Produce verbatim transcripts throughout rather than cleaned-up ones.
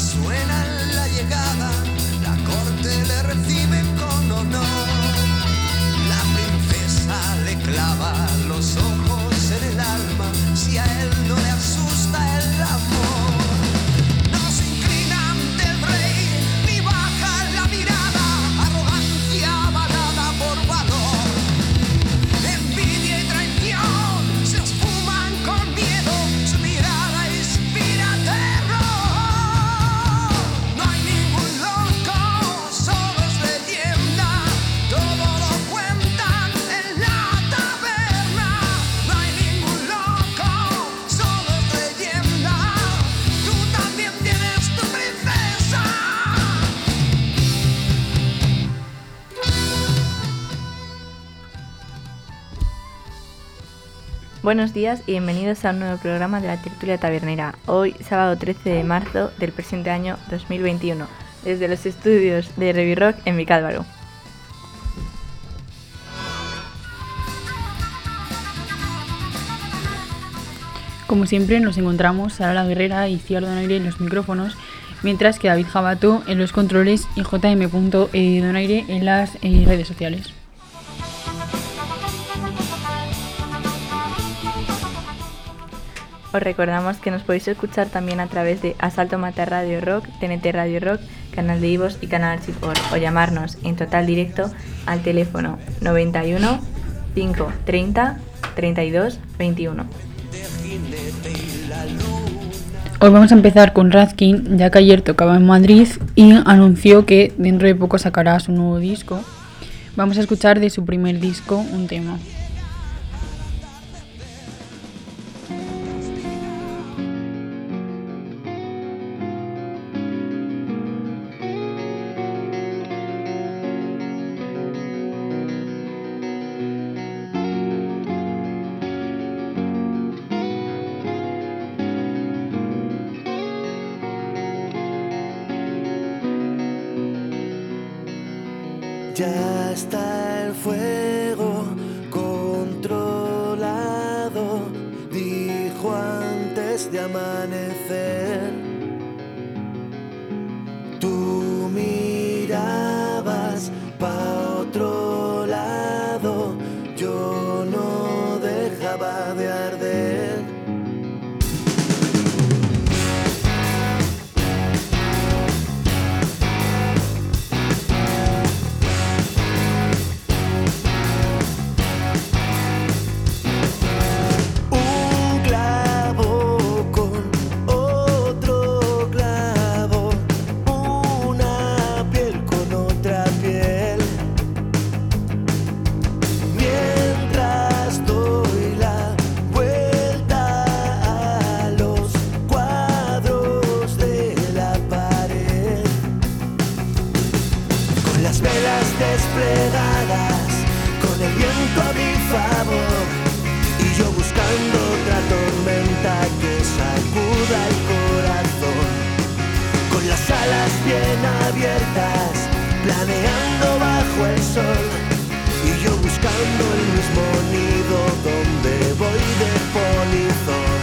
suena la llegada, la corte le recibe con honor. La princesa le clava los ojos en el alma, si a él no le asusta el amor. No se inclina ante el rey, ni baja la mirada, arrogancia avalada por valor. Envidia y traición se esfuman con miedo, su mirada inspira terror. No hay ningún loco, solo es leyenda, todo lo cuentan en la taberna. No hay ningún loco, solo es leyenda, tú también tienes tu princesa. Buenos días y bienvenidos a un nuevo programa de la Tertulia Tabernera. Hoy, sábado trece de marzo del presente año dos mil veintiuno, desde los estudios de Revirock en Vicálvaro. Como siempre nos encontramos Sara la Guerrera y Ciar Donaire en los micrófonos, mientras que David Jabato en los controles y J M. Donaire en las eh, redes sociales. Os recordamos que nos podéis escuchar también a través de Asalto Mata Radio Rock, T N T Radio Rock, canal de iVoox y canal Archive.org, o llamarnos en total directo al teléfono noventa y uno, cinco treinta, treinta y dos, veintiuno. Hoy vamos a empezar con Razkin, ya que ayer tocaba en Madrid y anunció que dentro de poco sacará su nuevo disco. Vamos a escuchar de su primer disco un tema. Ya está el fuego controlado, dijo antes de amanecer. Tú mirabas pa' otro lado, yo no dejaba de arder. Desplegadas con el viento a mi favor y yo buscando otra tormenta que sacuda el corazón, con las alas bien abiertas planeando bajo el sol y yo buscando el mismo nido donde voy de polizón.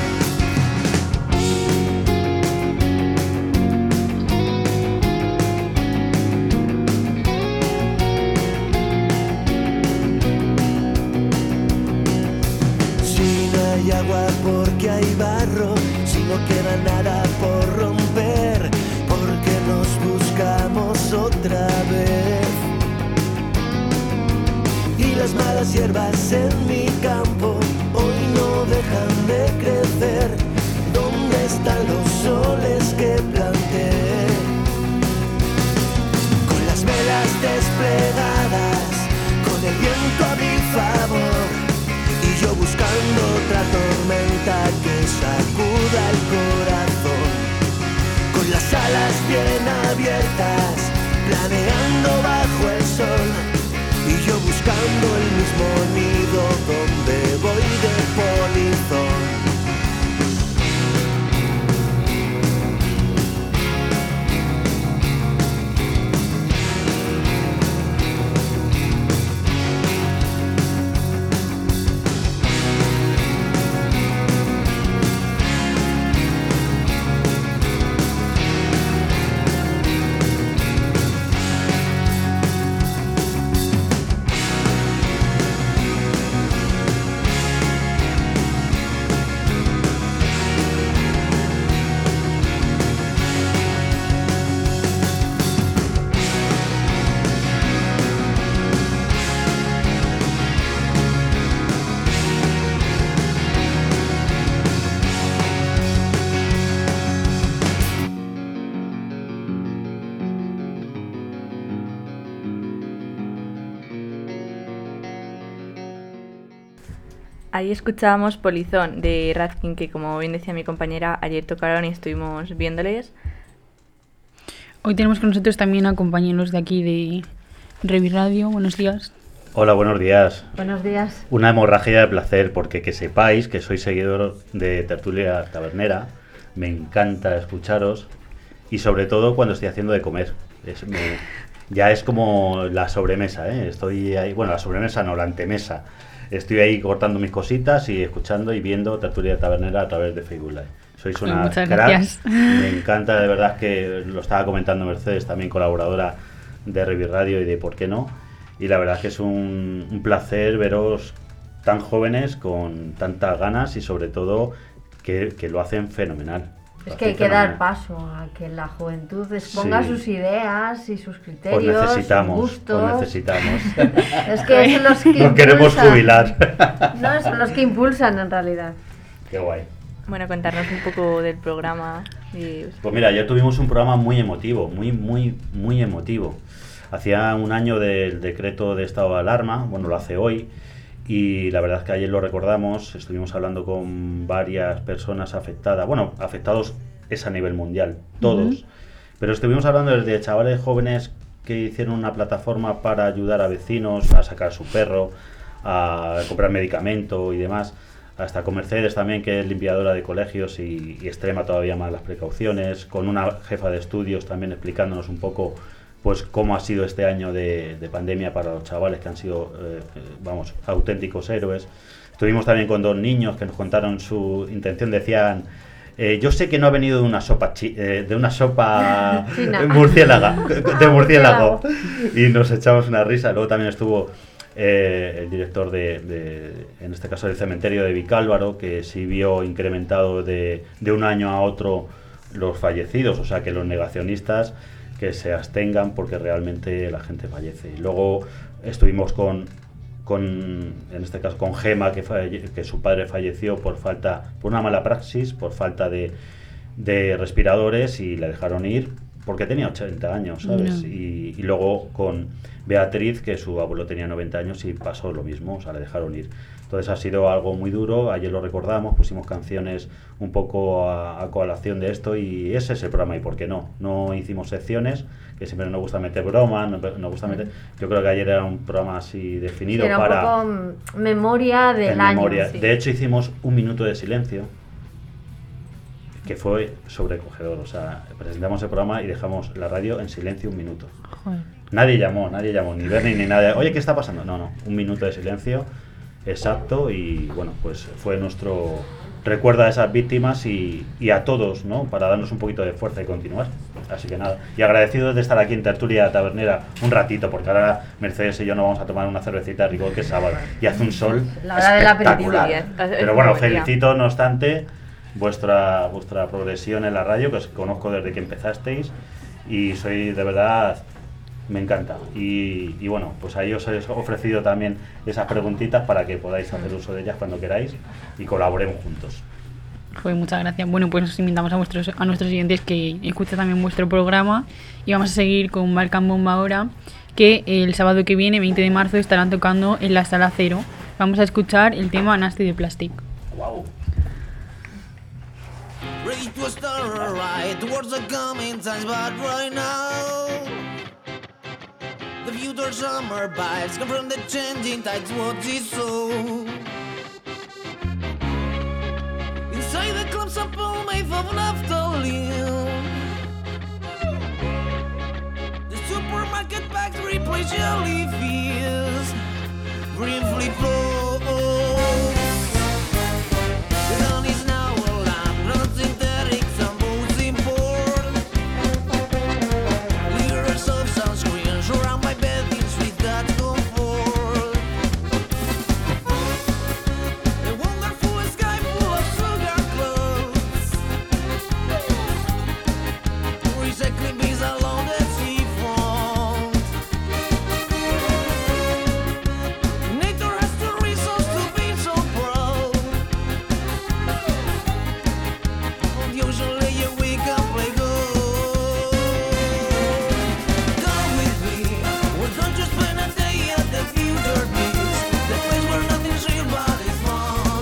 Hay agua porque hay barro, si no queda nada por romper, porque nos buscamos otra vez. Y las malas hierbas en mi campo hoy no dejan de crecer. ¿Dónde están los soles que planté? Con las velas desplegadas, con el viento a mi favor, yo buscando otra tormenta que sacuda el corazón, con las alas bien abiertas, planeando bajo el sol, y yo buscando el mismo nido donde voy de polizón. Ahí escuchábamos Polizón de Radkin, que como bien decía mi compañera, ayer tocaron y estuvimos viéndoles. Hoy tenemos con nosotros también a compañeros de aquí de Revi Radio. Buenos días. Hola, buenos días. Buenos días. Una hemorragia de placer, porque que sepáis que soy seguidor de Tertulia Tabernera, me encanta escucharos y sobre todo cuando estoy haciendo de comer. Es, me, ya es como la sobremesa, ¿eh? Estoy ahí, bueno, la sobremesa no, la antemesa. Estoy ahí cortando mis cositas y escuchando y viendo Tertulia Tabernera a través de Facebook Live. Sois una Muchas crack. gracias. Me encanta, de verdad, que lo estaba comentando Mercedes, también colaboradora de Revi Radio y de Por qué no. Y la verdad es que es un, un placer veros tan jóvenes, con tantas ganas y sobre todo que, que lo hacen fenomenal. Es que hay que dar paso a que la juventud exponga sí. sus ideas y sus criterios, os necesitamos, sus gustos. Os necesitamos. Es que son los que Nos queremos jubilar. No, son los que impulsan en realidad. Qué guay. Bueno, contarnos un poco del programa. Y... Pues mira, ayer tuvimos un programa muy emotivo, muy, muy, muy emotivo. Hacía un año del decreto de estado de alarma, bueno, lo hace hoy. Y la verdad es que ayer lo recordamos, estuvimos hablando con varias personas afectadas, bueno, afectados es a nivel mundial, todos, uh-huh. pero estuvimos hablando desde chavales jóvenes que hicieron una plataforma para ayudar a vecinos a sacar su perro, a comprar medicamento y demás, hasta con Mercedes también, que es limpiadora de colegios y, y extrema todavía más las precauciones, con una jefa de estudios también explicándonos un poco pues cómo ha sido este año de, de pandemia para los chavales, que han sido, eh, vamos, auténticos héroes. Estuvimos también con dos niños que nos contaron su intención, decían, eh, yo sé que no ha venido de una sopa chi eh, de una sopa murciélaga, de murciélago, y nos echamos una risa. Luego también estuvo eh, el director de, de, en este caso, del cementerio de Vicálvaro, que sí vio incrementado de, de un año a otro los fallecidos, o sea que los negacionistas que se abstengan porque realmente la gente fallece. Y luego estuvimos con, con en este caso, con Gema, que, falle, que su padre falleció por falta, por una mala praxis, por falta de, de respiradores, y le dejaron ir porque tenía ochenta años, ¿sabes? No. Y, y luego con Beatriz, que su abuelo tenía noventa años y pasó lo mismo, o sea, le dejaron ir. Entonces ha sido algo muy duro, ayer lo recordamos, pusimos canciones un poco a, a colación de esto, y ese es el programa. ¿Y por qué no? No hicimos secciones, que siempre nos gusta meter broma, nos, nos gusta meter... Yo creo que ayer era un programa así definido sí, era para... un poco memoria del año. Memoria. Sí. De hecho hicimos un minuto de silencio, que fue sobrecogedor. O sea, presentamos el programa y dejamos la radio en silencio un minuto. Joder. Nadie llamó, nadie llamó, ni Bernie ni nadie. Oye, ¿qué está pasando? No, no, un minuto de silencio. Exacto, y bueno, pues fue nuestro recuerdo a esas víctimas y, y a todos, ¿no? Para darnos un poquito de fuerza y continuar. Así que nada, y agradecidos de estar aquí en Tertulia Tabernera un ratito, porque ahora Mercedes y yo nos vamos a tomar una cervecita rico, que es sábado y hace un sol la hora espectacular. Del aperitivo. Pero bueno, felicito no obstante vuestra vuestra progresión en la radio, que os conozco desde que empezasteis y soy de verdad... Me encanta. Y, y bueno, pues ahí os he ofrecido también esas preguntitas para que podáis hacer uso de ellas cuando queráis y colaboremos juntos. Fue muchas gracias. Bueno, pues os invitamos a vuestros a nuestros siguientes que escuchen también vuestro programa, y vamos a seguir con Balkan Bomba ahora, que el sábado que viene, veinte de marzo, estarán tocando en la Sala Cero. Vamos a escuchar el tema Nasty de Plastic. Wow. Ready to start a ride towards the coming times, but right now the future summer vibes come from the changing tides, what is so? Inside the clubs are all made of naphthalene. The supermarket bags replace jellyfish, briefly flow. The dawn is now a lamp, not synthetic, some boats import. Layers of sunscreen surround my bedding with that comfort. A wonderful sky full of sugar clouds, recycling bees along the seafront. Nature has the reasons to be so proud. On the ocean layer we can play go. Come with me, we're going to spend a day at the future beach, the place where nothing's real but it's fun.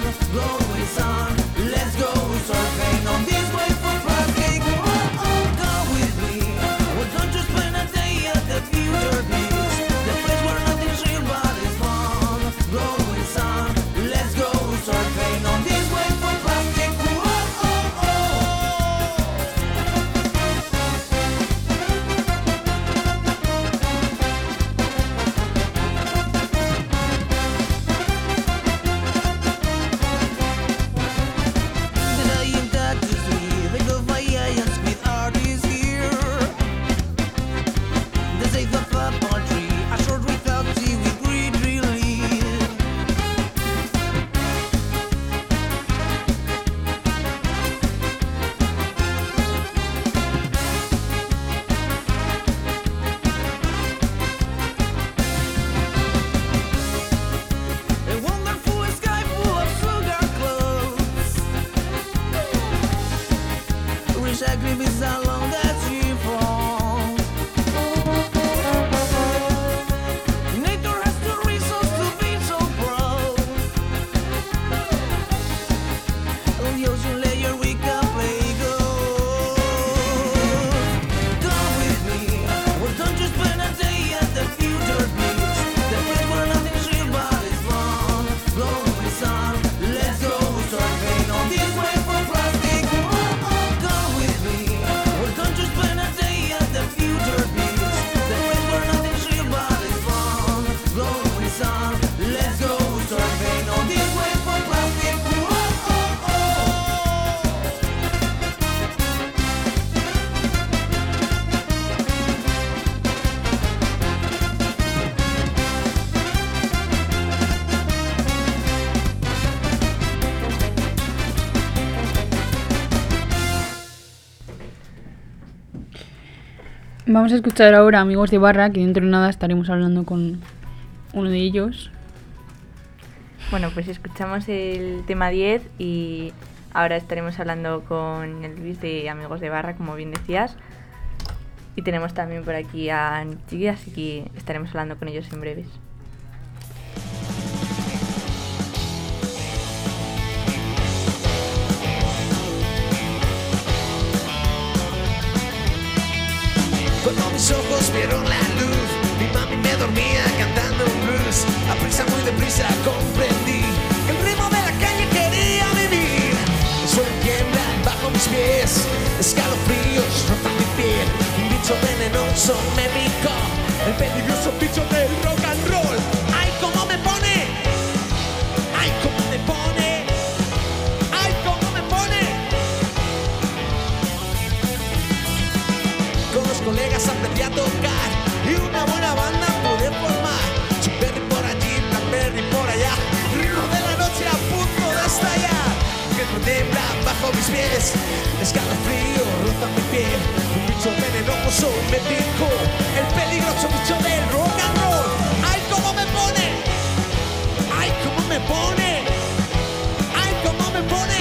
Vamos a escuchar ahora Amigos de Barra, que dentro de nada estaremos hablando con uno de ellos. Bueno, pues escuchamos el tema diez y ahora estaremos hablando con el Luis de Amigos de Barra, como bien decías. Y tenemos también por aquí a Chiqui, así que estaremos hablando con ellos en breves. Cuando mis ojos vieron la luz, mi mami me dormía cantando un blues. A prisa, muy deprisa comprendí que el ritmo de la calle quería vivir. El suelo tiembla bajo mis pies, escalofríos rozan mi piel. Un bicho venenoso me picó, el peligroso bicho del rock and roll. ¡Ay, cómo me pone! ¡Ay, cómo me pone! ¡Ay, cómo me pone! Con los colegas aprendí a tocar y una buena banda pude formar. Chuperri por allí, Blackberry por allá, ritmo de la noche a punto de estallar. Que tiembla bajo mis pies, escalofrío roza mi piel. Un bicho venenoso me picó, el peligroso bicho del rock and roll. ¡Ay, cómo me pone! ¡Ay, cómo me pone! ¡Ay, cómo me pone!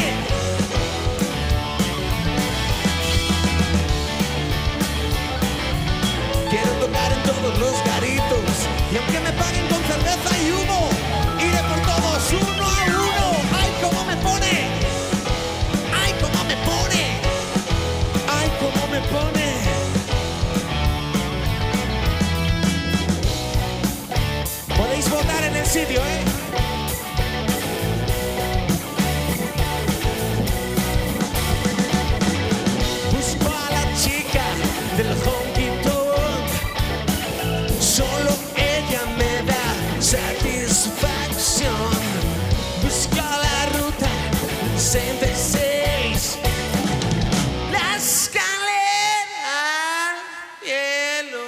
Quiero tocar en todos los garitos y aunque me paguen con cerveza y humo, iré por todos uno a uno. ¡Ay, cómo me pone! ¡Ay, cómo me pone! ¡Ay, cómo me pone! Podéis votar en el sitio, ¿eh? Busco a la chica del honky tonk, solo ella me da satisfacción. Busco la ruta sesenta y seis, la escalera al cielo.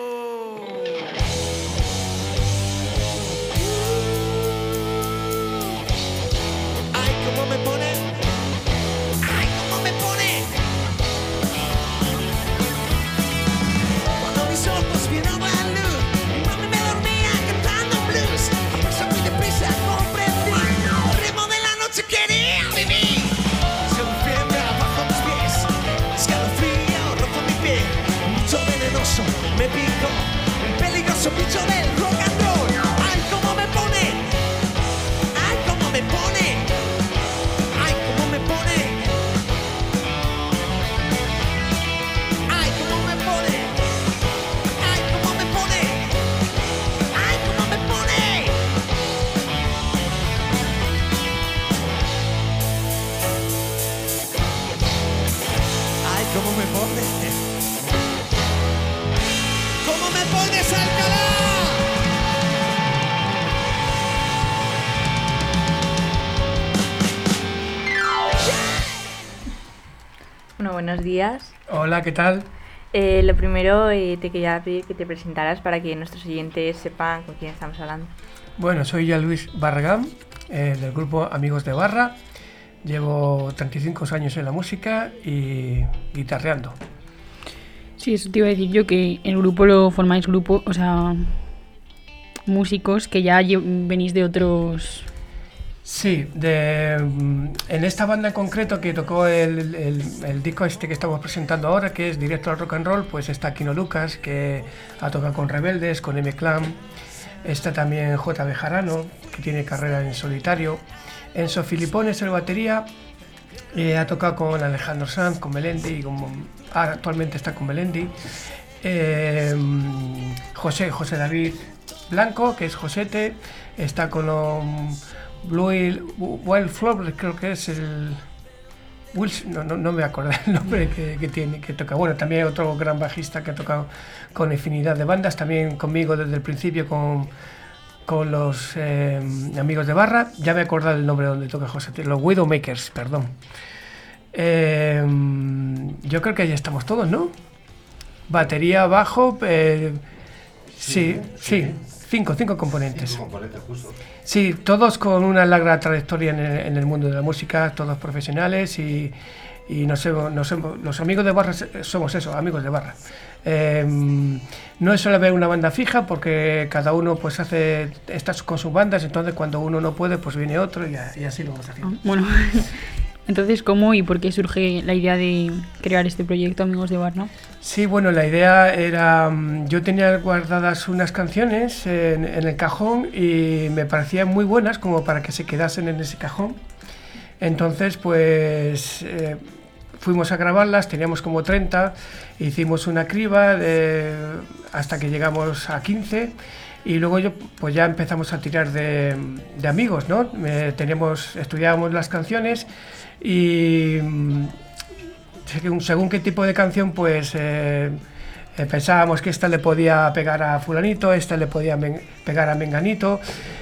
Ay, cómo me pone. Ay, cómo me pone. Cuando mis ojos vieron la luz, mi mami me dormía cantando blues. A prisa, muy deprisa comprendí, el ritmo de la noche quería vivir. Se defiende abajo mis pies, escalofrío rojo mi piel. Un bicho venenoso me picó, el peligroso bicho del rock and roll. Ay, cómo me pone. Ay, cómo me pone. Ay, cómo me pone. Ay, cómo me pone. Ay, cómo me pone. Ay, cómo me pone. Ay, cómo me pone. ¿Cómo me pones, Alcalá? Bueno, buenos días. Hola, ¿qué tal? Eh, lo primero, eh, te quería pedir que te presentaras para que nuestros oyentes sepan con quién estamos hablando. Bueno, soy ya Luis Barragán, eh, del grupo Amigos de Barra. Llevo treinta y cinco años en la música y guitarreando. Sí, eso te iba a decir yo, que el grupo lo formáis grupo, o sea, músicos que ya lle- venís de otros... Sí, de, en esta banda en concreto que tocó el, el, el disco este que estamos presentando ahora, que es Directo al Rock and Roll, pues está Kino Lucas, que ha tocado con Rebeldes, con M-Clan. Está también J. Bejarano, que tiene carrera en solitario. Enzo Filippones, el batería, eh, ha tocado con Alejandro Sanz, con Melendi, con, ah, actualmente está con Melendi. Eh, José, José David Blanco, que es Josete, está con um, Blue Wildflower, creo que es el... Wilson, no, no, no me acuerdo el nombre que, que tiene, que toca. Bueno, también hay otro gran bajista que ha tocado con infinidad de bandas, también conmigo desde el principio con, con los eh, Amigos de Barra. Ya me he acordado el nombre donde toca José, los Widowmakers, perdón. Eh, yo creo que ya estamos todos, ¿no? Batería, bajo, eh, sí, sí, cinco, cinco componentes. Cinco componentes, justo. Sí, todos con una larga trayectoria en el, en el mundo de la música, todos profesionales y, y nos hemos, nos hemos, los amigos de barra somos eso, amigos de barra. Eh, no es solo ver una banda fija, porque cada uno pues hace estas con sus bandas, entonces cuando uno no puede pues viene otro y, y así lo vamos haciendo. Bueno, entonces ¿cómo y por qué surge la idea de crear este proyecto Amigos de Barra? Sí, bueno, la idea era, yo tenía guardadas unas canciones en, en el cajón y me parecían muy buenas como para que se quedasen en ese cajón. Entonces pues eh, fuimos a grabarlas, teníamos como treinta, hicimos una criba de, hasta que llegamos a quince, y luego yo, pues ya empezamos a tirar de, de amigos, ¿no? Eh, teníamos, estudiábamos las canciones y según qué tipo de canción, pues eh, eh, pensábamos que esta le podía pegar a fulanito, esta le podía men- pegar a menganito.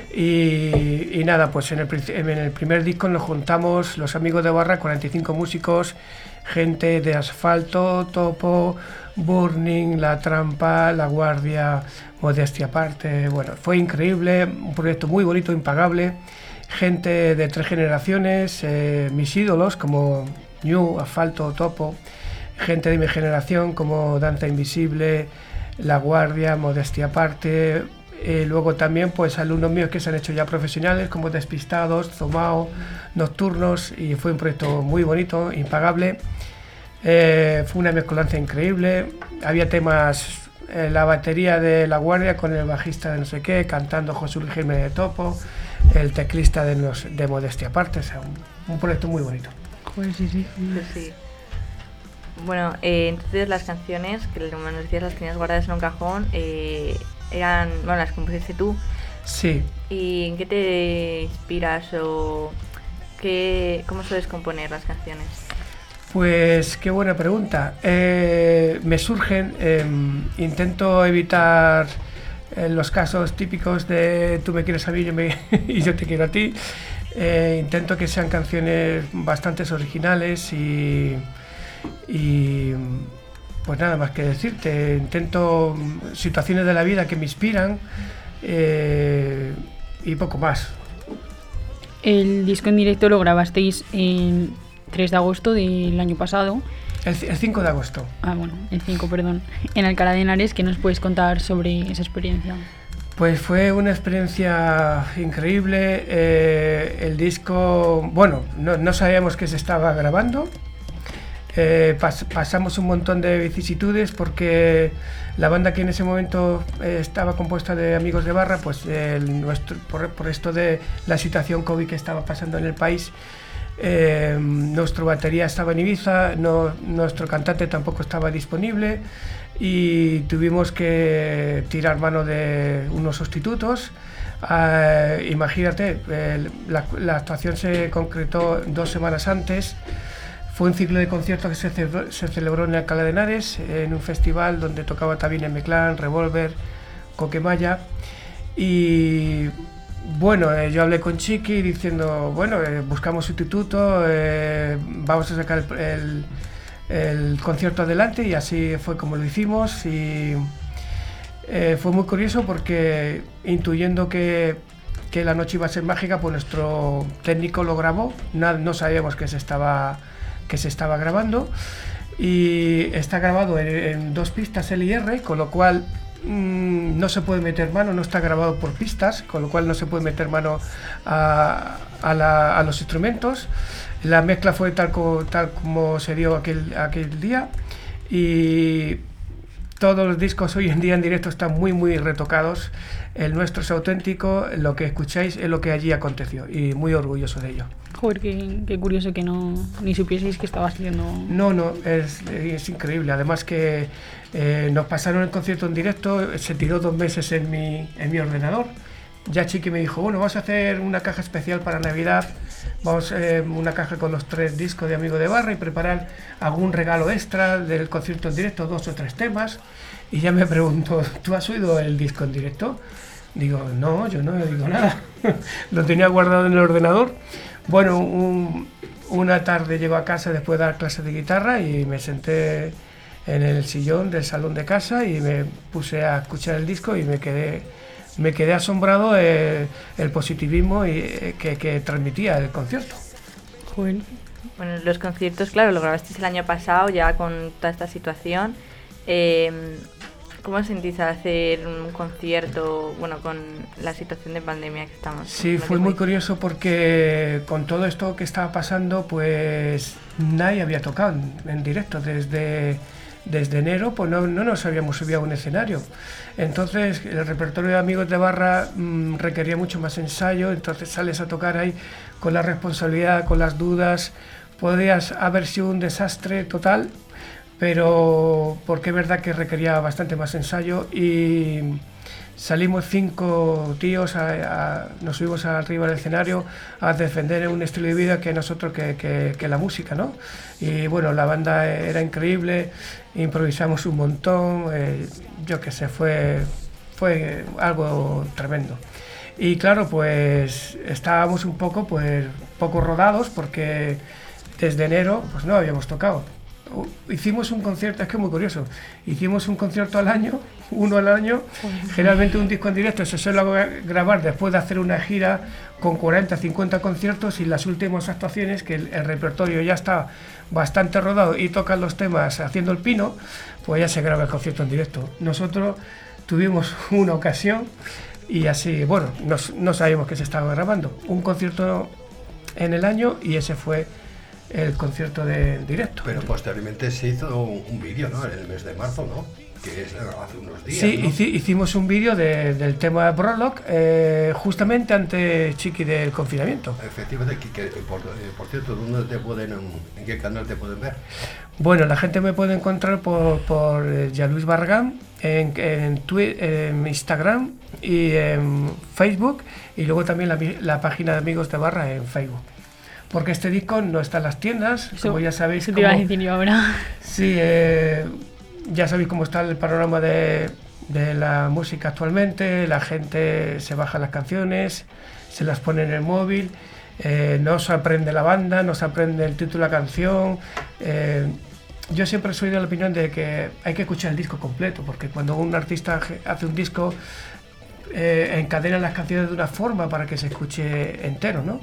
Y, y nada, pues en el, en el primer disco nos juntamos los amigos de barra, cuarenta y cinco músicos, gente de Asfalto, Topo, Burning, La Trampa, La Guardia, Modestia Aparte. Bueno, fue increíble, un proyecto muy bonito, impagable. Gente de tres generaciones, eh, mis ídolos como New, Asfalto, Topo. Gente de mi generación como Danza Invisible, La Guardia, Modestia Aparte. Eh, luego también pues alumnos míos que se han hecho ya profesionales como Despistados, Zomao, Nocturnos, y fue un proyecto muy bonito, impagable. Eh, fue una mezcolanza increíble, había temas, eh, la batería de La Guardia con el bajista de no sé qué, cantando José Luis Jiménez de Topo, el teclista de, nos, de Modestia Aparte, o sea, un, un proyecto muy bonito. Joder, sí, sí. Pues sí. Bueno, eh, entonces las canciones, que como nos decías, las tenías guardadas en un cajón, eh, eran, bueno, las compusiste tú. Sí. ¿Y en qué te inspiras o qué, cómo sueles componer las canciones? Pues qué buena pregunta. Eh, me surgen, eh, intento evitar eh, los casos típicos de tú me quieres a mí yo me, y yo te quiero a ti. Eh, intento que sean canciones bastante originales y, y pues nada más que decirte. Intento situaciones de la vida que me inspiran eh, y poco más. El disco en directo lo grabasteis en tres de agosto del año pasado. El, el cinco de agosto. Ah, bueno, el cinco, perdón. En Alcalá de Henares, ¿qué nos puedes contar sobre esa experiencia? Pues fue una experiencia increíble. Eh, el disco, bueno, no, no sabíamos que se estaba grabando. Eh, pas, pasamos un montón de vicisitudes porque la banda que en ese momento eh, estaba compuesta de amigos de barra, pues el, nuestro, por, por esto de la situación COVID que estaba pasando en el país, eh, nuestro batería estaba en Ibiza, no, nuestro cantante tampoco estaba disponible y tuvimos que tirar mano de unos sustitutos. Eh, imagínate, eh, la, la actuación se concretó dos semanas antes. Fue un ciclo de conciertos que se celebró, se celebró en Alcalá de Henares, en un festival donde tocaba también M-Clan, Revolver, Coquemaya. Y bueno, eh, yo hablé con Chiqui diciendo, bueno, eh, buscamos sustituto, eh, vamos a sacar el, el, el concierto adelante, y así fue como lo hicimos. Y eh, fue muy curioso porque intuyendo que, que la noche iba a ser mágica, pues nuestro técnico lo grabó, no, no sabíamos que se estaba... que se estaba grabando, y está grabado en, en dos pistas L y R, con lo cual mmm, no se puede meter mano, no está grabado por pistas, con lo cual no se puede meter mano a, a, la, a los instrumentos. La mezcla fue tal, co, tal como se dio aquel, aquel día, y todos los discos hoy en día en directo están muy muy retocados. El nuestro es auténtico, lo que escucháis es lo que allí aconteció, y muy orgulloso de ello. Joder, qué, qué curioso que no ni supieseis que estabas haciendo. No, no, es, es increíble. Además que eh, nos pasaron el concierto en directo, se tiró dos meses en mi, en mi ordenador. Ya Chiqui me dijo, bueno, vamos a hacer una caja especial para Navidad, vamos a eh, una caja con los tres discos de Amigo de Barra y preparar algún regalo extra del concierto en directo, dos o tres temas. Y ya me preguntó, ¿tú has oído el disco en directo? Digo, no, yo no he oído nada. Lo tenía guardado en el ordenador. Bueno, un, una tarde llego a casa después de dar clases de guitarra y me senté en el sillón del salón de casa y me puse a escuchar el disco y me quedé, me quedé asombrado de el positivismo y, eh, que, que transmitía el concierto. Joder, Bueno, los conciertos, claro, lo grabasteis el año pasado ya con toda esta situación. Eh, ¿Cómo os sentís al hacer un concierto, bueno, con la situación de pandemia que estamos? Sí, fue muy curioso porque con todo esto que estaba pasando, pues nadie había tocado en, en directo desde, desde enero, pues no, no nos habíamos subido a un escenario. Entonces el repertorio de Amigos de Barra mmm, requería mucho más ensayo, entonces sales a tocar ahí con la responsabilidad, con las dudas, podrías haber sido un desastre total, pero porque es verdad que requería bastante más ensayo y salimos cinco tíos, a, a, nos subimos arriba del escenario a defender un estilo de vida que nosotros, que, que, que la música, ¿no? Y bueno, la banda era increíble, improvisamos un montón, eh, yo qué sé, fue, fue algo tremendo. Y claro, pues estábamos un poco, pues, poco rodados porque desde enero pues no habíamos tocado. Hicimos un concierto, es que es muy curioso, hicimos un concierto al año, uno al año, generalmente un disco en directo se suele grabar después de hacer una gira con cuarenta, cincuenta conciertos y las últimas actuaciones, que el, el repertorio ya está bastante rodado y tocan los temas haciendo el pino, pues ya se graba el concierto en directo. Nosotros tuvimos una ocasión y así, bueno, no, no sabíamos que se estaba grabando, un concierto en el año y ese fue el concierto de directo. Pero posteriormente se hizo un, un vídeo, ¿no? En el mes de marzo, ¿no? Que es hace unos días, sí, ¿no? hici, hicimos un vídeo de, del tema Brolock, eh, justamente ante Chiqui del confinamiento. Efectivamente, que, que, por, por cierto, ¿dónde te pueden, en qué canal te pueden ver? Bueno, la gente me puede encontrar por, por Jean-Louis Barragán, en, en, Twitter, en Instagram y en Facebook, y luego también la, la página de Amigos de Barra en Facebook. Porque este disco no está en las tiendas, Eso, como ya sabéis. Eso te iba a decir yo ahora. Sí, eh, ya sabéis cómo está el panorama de, de la música actualmente, la gente se baja las canciones, se las pone en el móvil, eh, no se aprende la banda, no se aprende el título de la canción. Eh, yo siempre soy de la opinión de que hay que escuchar el disco completo, porque cuando un artista hace un disco, eh, encadena las canciones de una forma para que se escuche entero, ¿no?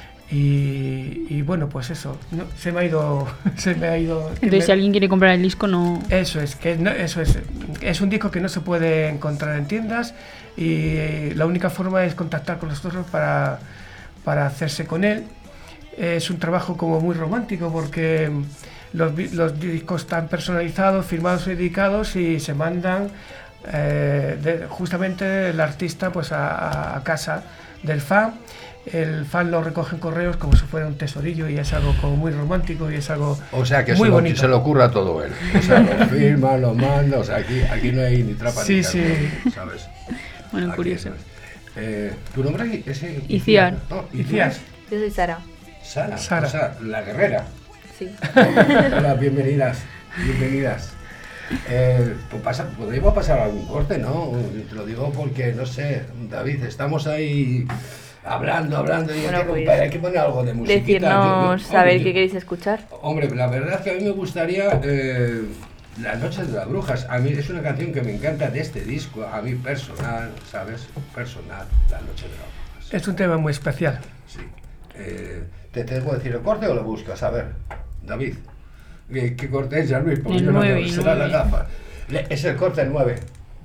Y, y bueno, pues eso, no, se me ha ido... se me ha ido Entonces, me, si alguien quiere comprar el disco, no... Eso es, que no, eso es, es un disco que no se puede encontrar en tiendas y la única forma es contactar con nosotros para, para hacerse con él. Es un trabajo como muy romántico porque los, los discos están personalizados, firmados y dedicados y se mandan eh, de, justamente el artista pues a, a casa del fan. El fan lo recoge en correos como si fuera un tesorillo y es algo como muy romántico y es algo o sea que muy se, bonito. Lo, se lo ocurra todo él, o sea, lo firma, lo manda, o sea, aquí, aquí no hay ni trapa sí, ni sí. carne, ¿sabes? Bueno, Aquí curioso. es. Eh, ¿Tu nombre es Iciar? ¿No? ¿Y tú Iciar. eres? Yo soy Sara. Sara, Sara. o sea, la guerrera. Sí. Hola, bienvenidas, bienvenidas. Eh, pues pasa, podríamos pasar algún corte, ¿no? Te lo digo porque, no sé, David, estamos ahí... Hablando, hablando, y Bueno, hay, que pues, romper, hay que poner algo de musiquita. Decirnos, Yo- yo- saber hombre, qué yo- queréis escuchar. Hombre, la verdad es que a mí me gustaría eh, Las noches de las brujas. A mí es una canción que me encanta de este disco, a mí personal, ¿sabes? Personal, Las noches de las brujas. Es un tema muy especial. Sí. Eh, ¿te, ¿Te debo decir el corte o lo buscas? A ver, David. ¿Qué, qué corte es, ya Luis? Porque El yo no nueve, me el será la nueve. gafa. Le- Es el corte el nueve.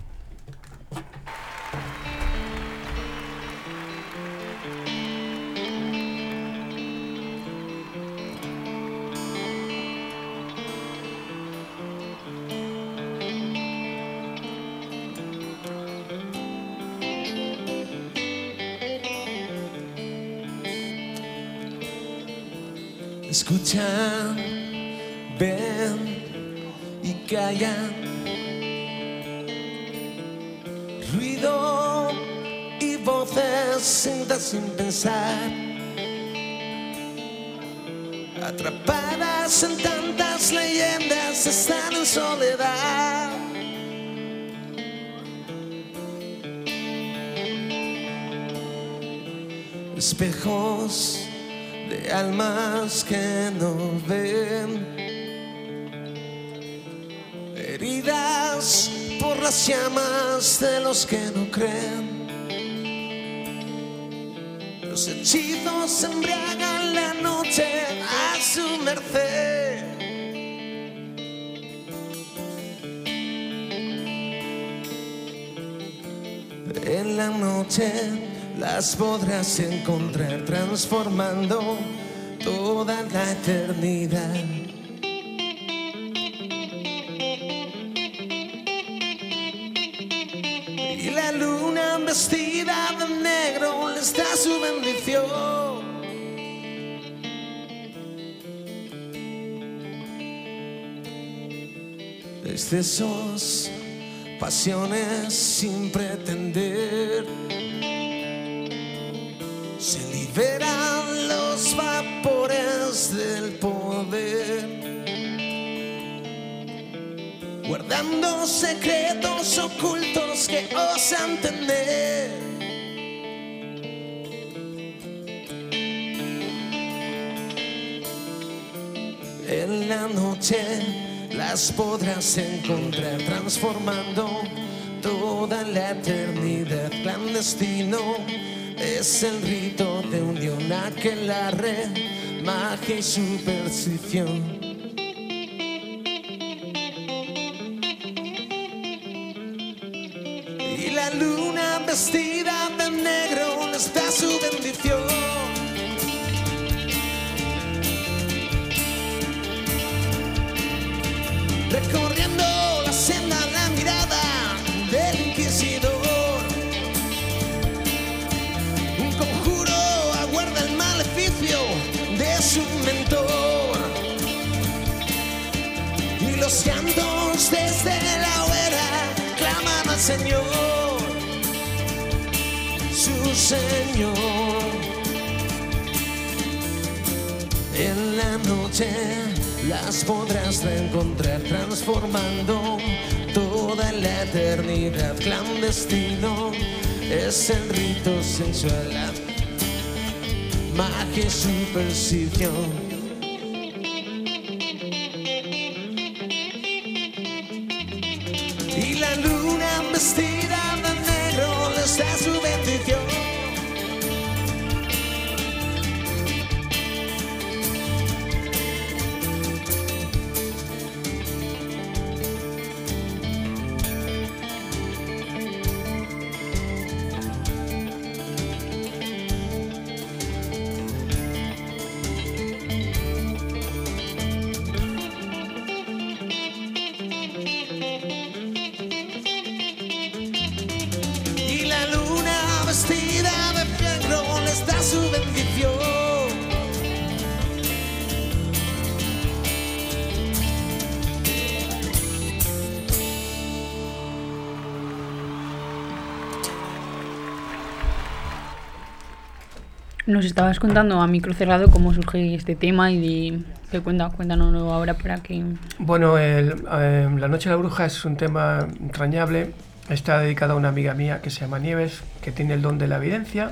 Escuchan, ven y callan. Ruido y voces sentas sin pensar. Atrapadas en tantas leyendas, están en soledad. Espejos de almas que no ven, heridas por las llamas de los que no creen. Los hechizos embriagan la noche a su merced. En la noche las podrás encontrar transformando toda la eternidad. Y la luna vestida de negro les da su bendición. Excesos, pasiones sin pretender, se liberan los vapores del poder, guardando secretos ocultos que osan tener. En la noche las podrás encontrar transformando toda la eternidad. Clandestino es el rito de unión, aquelarre, magia y superstición. Y la luna vestida de negro les da su bendición. Recorriendo la senda, la mirada del inquisidor, un conjuro aguarda el maleficio de su mentor. Y los llantos desde la hoguera claman al Señor, su Señor. En la noche las podrás reencontrar transformando toda la eternidad. Clandestino es el rito sensual, magia y superstición. Y la luna vestida de negro les da su bendición. Nos estabas contando a micro cerrado cómo surge este tema y de, que cuenta, cuéntanoslo ahora para que... Bueno, el, eh, La Noche de la Bruja es un tema entrañable. Está dedicado a una amiga mía que se llama Nieves, que tiene el don de la evidencia.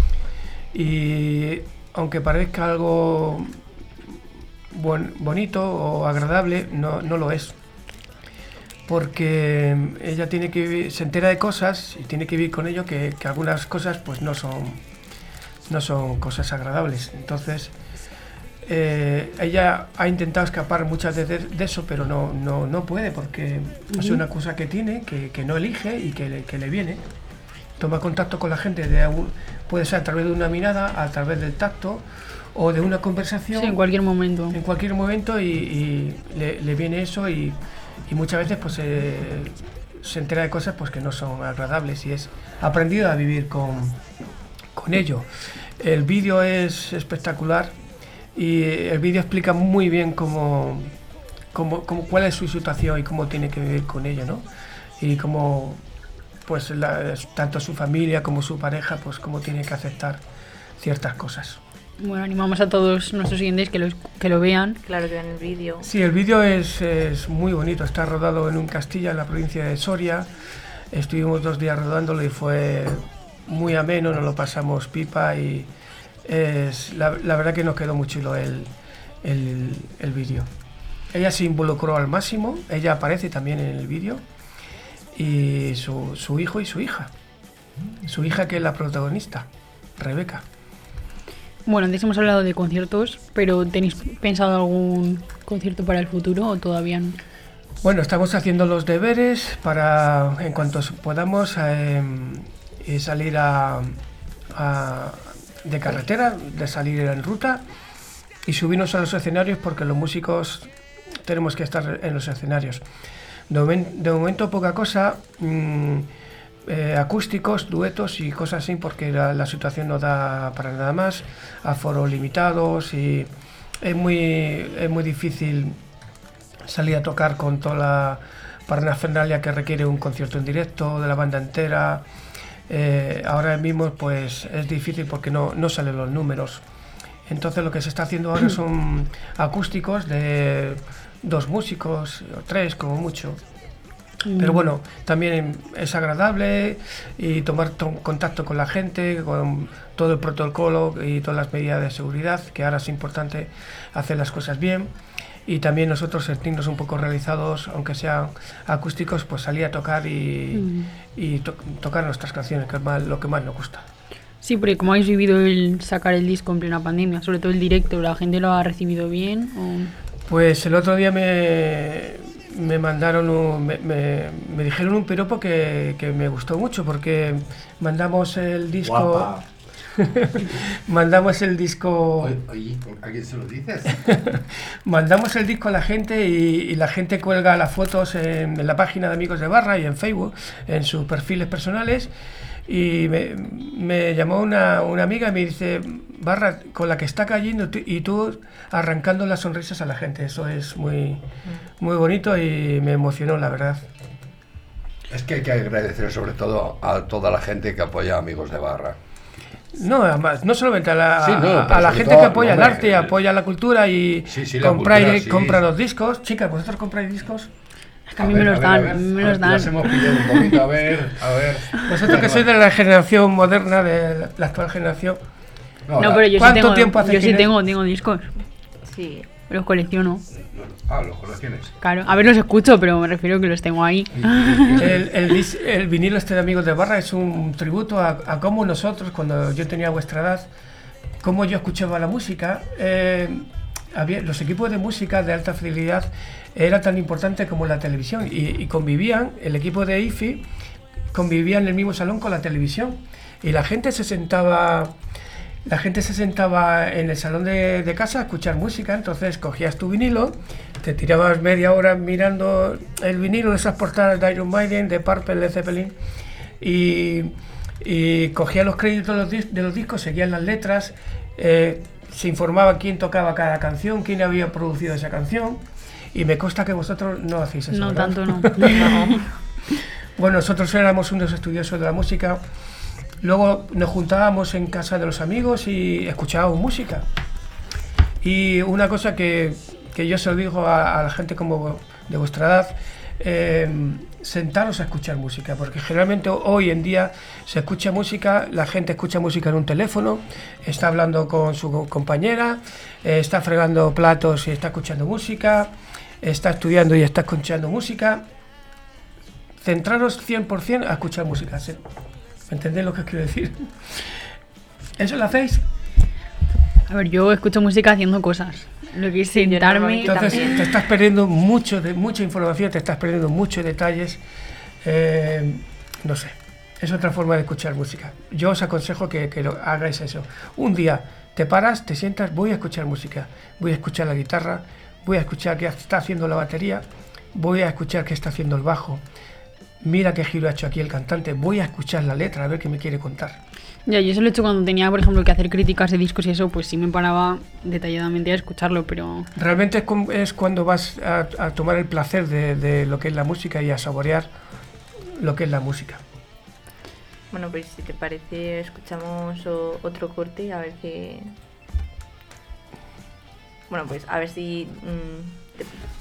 Y aunque parezca algo bon, bonito o agradable, no, no lo es. Porque ella tiene que vivir, se entera de cosas y tiene que vivir con ello, que, que algunas cosas pues no son... no son cosas agradables. Entonces eh, ella ha intentado escapar muchas veces de, de eso, pero no, no, no puede, porque uh-huh. es una cosa que tiene, que, que no elige y que le, que le viene. Toma contacto con la gente, de, puede ser a través de una mirada, a través del tacto o de una conversación. Sí, en cualquier momento. En cualquier momento y, y le, le viene eso y, y muchas veces pues eh, se entera de cosas pues que no son agradables y es aprendido a vivir con con ello. El vídeo es espectacular y el vídeo explica muy bien cómo, cómo, cómo, cuál es su situación y cómo tiene que vivir con ello, ¿no? Y cómo, pues, la, tanto su familia como su pareja, pues, cómo tiene que aceptar ciertas cosas. Bueno, animamos a todos nuestros siguientes que lo, que lo vean. Claro, que vean el vídeo. Sí, el vídeo es, es muy bonito. Está rodado en un castillo en la provincia de Soria. Estuvimos dos días rodándolo y fue muy ameno, nos lo pasamos pipa y es, la, la verdad que nos quedó muy chulo el, el, el vídeo. Ella se involucró al máximo, ella aparece también en el vídeo y su, su hijo y su hija. Su hija que es la protagonista, Rebeca. Bueno, antes hemos hablado de conciertos, pero ¿tenéis pensado algún concierto para el futuro o todavía no? Bueno, estamos haciendo los deberes para, en cuanto podamos, eh, y salir a, a- de carretera, de salir en ruta y subirnos a los escenarios, porque los músicos tenemos que estar en los escenarios. De, momen- de momento poca cosa, mm, eh, acústicos, duetos y cosas así, porque la, la situación no da para nada más, aforos limitados y es muy, es muy difícil salir a tocar con toda la parafernalia que requiere un concierto en directo, de la banda entera. Eh, ahora mismo pues es difícil porque no, no salen los números. Entonces lo que se está haciendo ahora son acústicos de dos músicos o tres como mucho. Pero bueno, también es agradable y tomar to- contacto con la gente, con todo el protocolo y todas las medidas de seguridad, que ahora es importante hacer las cosas bien. Y también nosotros sentirnos un poco realizados, aunque sean acústicos, pues salir a tocar y, Mm. y to- tocar nuestras canciones, que es más- lo que más nos gusta. Sí, porque como habéis vivido el sacar el disco en plena pandemia, sobre todo el directo, ¿la gente lo ha recibido bien? O... Pues el otro día me, me mandaron, un- me, me- me dijeron un piropo que, que me gustó mucho, porque mandamos el disco... Guapa. mandamos el disco... Oye, oye, ¿a quién se lo dices? Mandamos el disco a la gente y, y la gente cuelga las fotos en, en la página de Amigos de Barra y en Facebook, en sus perfiles personales. Y me, me llamó una, una amiga y me dice, Barra, con la que está cayendo tú- y tú arrancando las sonrisas a la gente. Eso es muy, muy bonito y me emocionó, la verdad. Es que hay que agradecer sobre todo a toda la gente que apoya a Amigos de Barra. No, además, no solamente a la, Sí, no, a- pero a la sobre gente todo, que apoya no, el hombre, arte, el- apoya la cultura y Sí, sí, la compráis- cultura, sí. compra los discos. Chicas, ¿vosotros compráis discos? Es que a mí me los dan, a mí me los dan. Las hemos pillado un poquito, a ver, a ver. Vosotros que sois de la generación moderna, de la actual generación. No, la- pero yo sí ¿Cuánto tengo, tiempo hace yo que sí no- tengo, tengo discos, Sí. los colecciono. Ah, los colecciones. Claro, a ver, los escucho, pero me refiero que los tengo ahí. El, el, dis- el vinilo este de Amigos de Barra es un tributo a, a cómo nosotros, cuando yo tenía vuestra edad, cómo yo escuchaba la música. Eh, había, los equipos de música de alta fidelidad era tan importante como la televisión y, y convivían, el equipo de I F I convivía en el mismo salón con la televisión y la gente se sentaba la gente se sentaba en el salón de, de casa a escuchar música. Entonces cogías tu vinilo, te tirabas media hora mirando el vinilo, esas portadas de Iron Maiden, de Purple, de Zeppelin, y, y cogías los créditos de los, dis- de los discos, seguían las letras, eh, se informaba quién tocaba cada canción, quién había producido esa canción, y me consta que vosotros no hacéis eso, No, ¿verdad? tanto no. Bueno, nosotros éramos unos estudiosos de la música. Luego nos juntábamos en casa de los amigos y escuchábamos música. Y una cosa que, que yo se lo digo a, a la gente como de vuestra edad, eh, sentaros a escuchar música, porque generalmente hoy en día se escucha música, la gente escucha música en un teléfono, está hablando con su compañera, eh, está fregando platos y está escuchando música, está estudiando y está escuchando música. Centraros cien por ciento a escuchar música. ¿Sí? ¿Me entendéis lo que os quiero decir? ¿Eso lo hacéis? A ver, yo escucho música haciendo cosas. Lo que es sentarme... normalmente Entonces también. te estás perdiendo mucho de mucha información, te estás perdiendo muchos detalles. eh, no sé, es otra forma de escuchar música. Yo os aconsejo que, que lo hagáis eso. Un día te paras, te sientas, voy a escuchar música, voy a escuchar la guitarra, voy a escuchar qué está haciendo la batería, voy a escuchar qué está haciendo el bajo. Mira qué giro ha hecho aquí el cantante, voy a escuchar la letra, a ver qué me quiere contar. Ya, yo eso lo he hecho cuando tenía, por ejemplo, que hacer críticas de discos y eso, pues sí me paraba detalladamente a escucharlo, pero... Realmente es, cu- es cuando vas a, a tomar el placer de, de lo que es la música y a saborear lo que es la música. Bueno, pues si te parece, escuchamos o- otro corte, a ver qué. Bueno, pues a ver si. mm,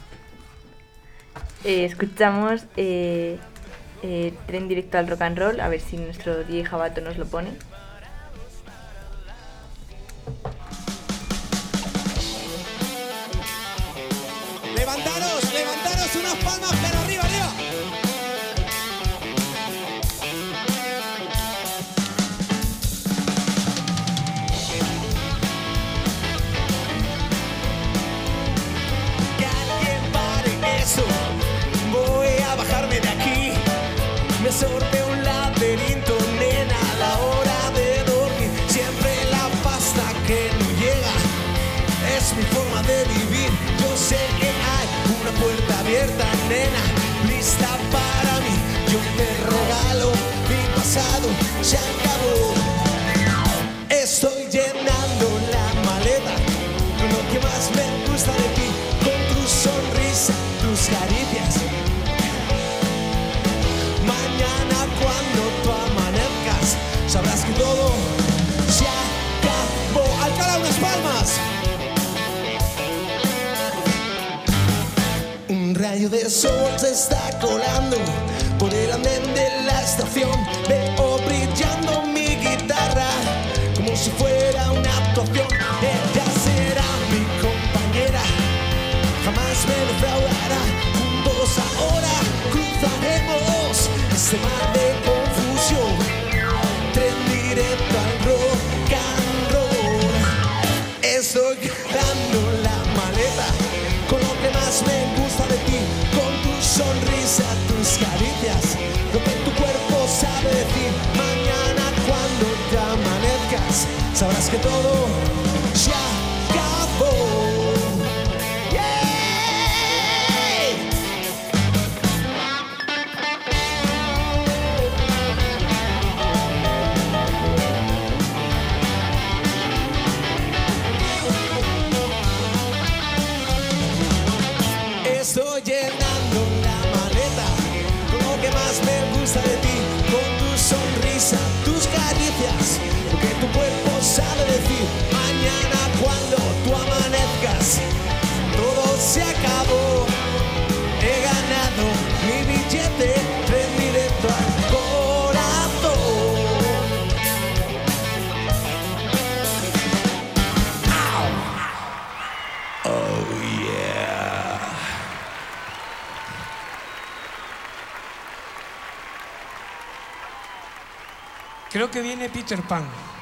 te- Eh, escuchamos eh, eh, Tren Directo al Rock and Roll, a ver si nuestro D J Jabato nos lo pone. Levantaros, levantaros unas palmas, pero arriba, arriba. yo te regalo mi pasado, se acabó. Estoy llenando la maleta con lo que más me gusta de ti, con tu sonrisa, tus caricias. Mañana cuando tú amanezcas, sabrás que todo se acabó. Alcalá, unas palmas. Un rayo de sol se está colando por el andén de la estación. Veo brillando mi guitarra como si fuera una actuación. Ella será mi compañera, jamás me defraudará. Juntos ahora cruzaremos este mar de confusión. Tren directo al rock and roll. Estoy dando la maleta con lo que más me gusta de ti, con tu sonrisa, tus caricias, lo que tu cuerpo sabe decir. Mañana cuando te amanezcas, sabrás que todo se acabó. Yeah. Estoy llenando la maleta con lo que más me gusta de ti, con tu sonrisa, tus caricias, lo que tu cuerpo sabe decir. Mañana cuando tú amanezcas, todo se acabó. He ganado mi billete, tren directo al corazón. Au. Oh yeah. Creo que viene Peter Pan.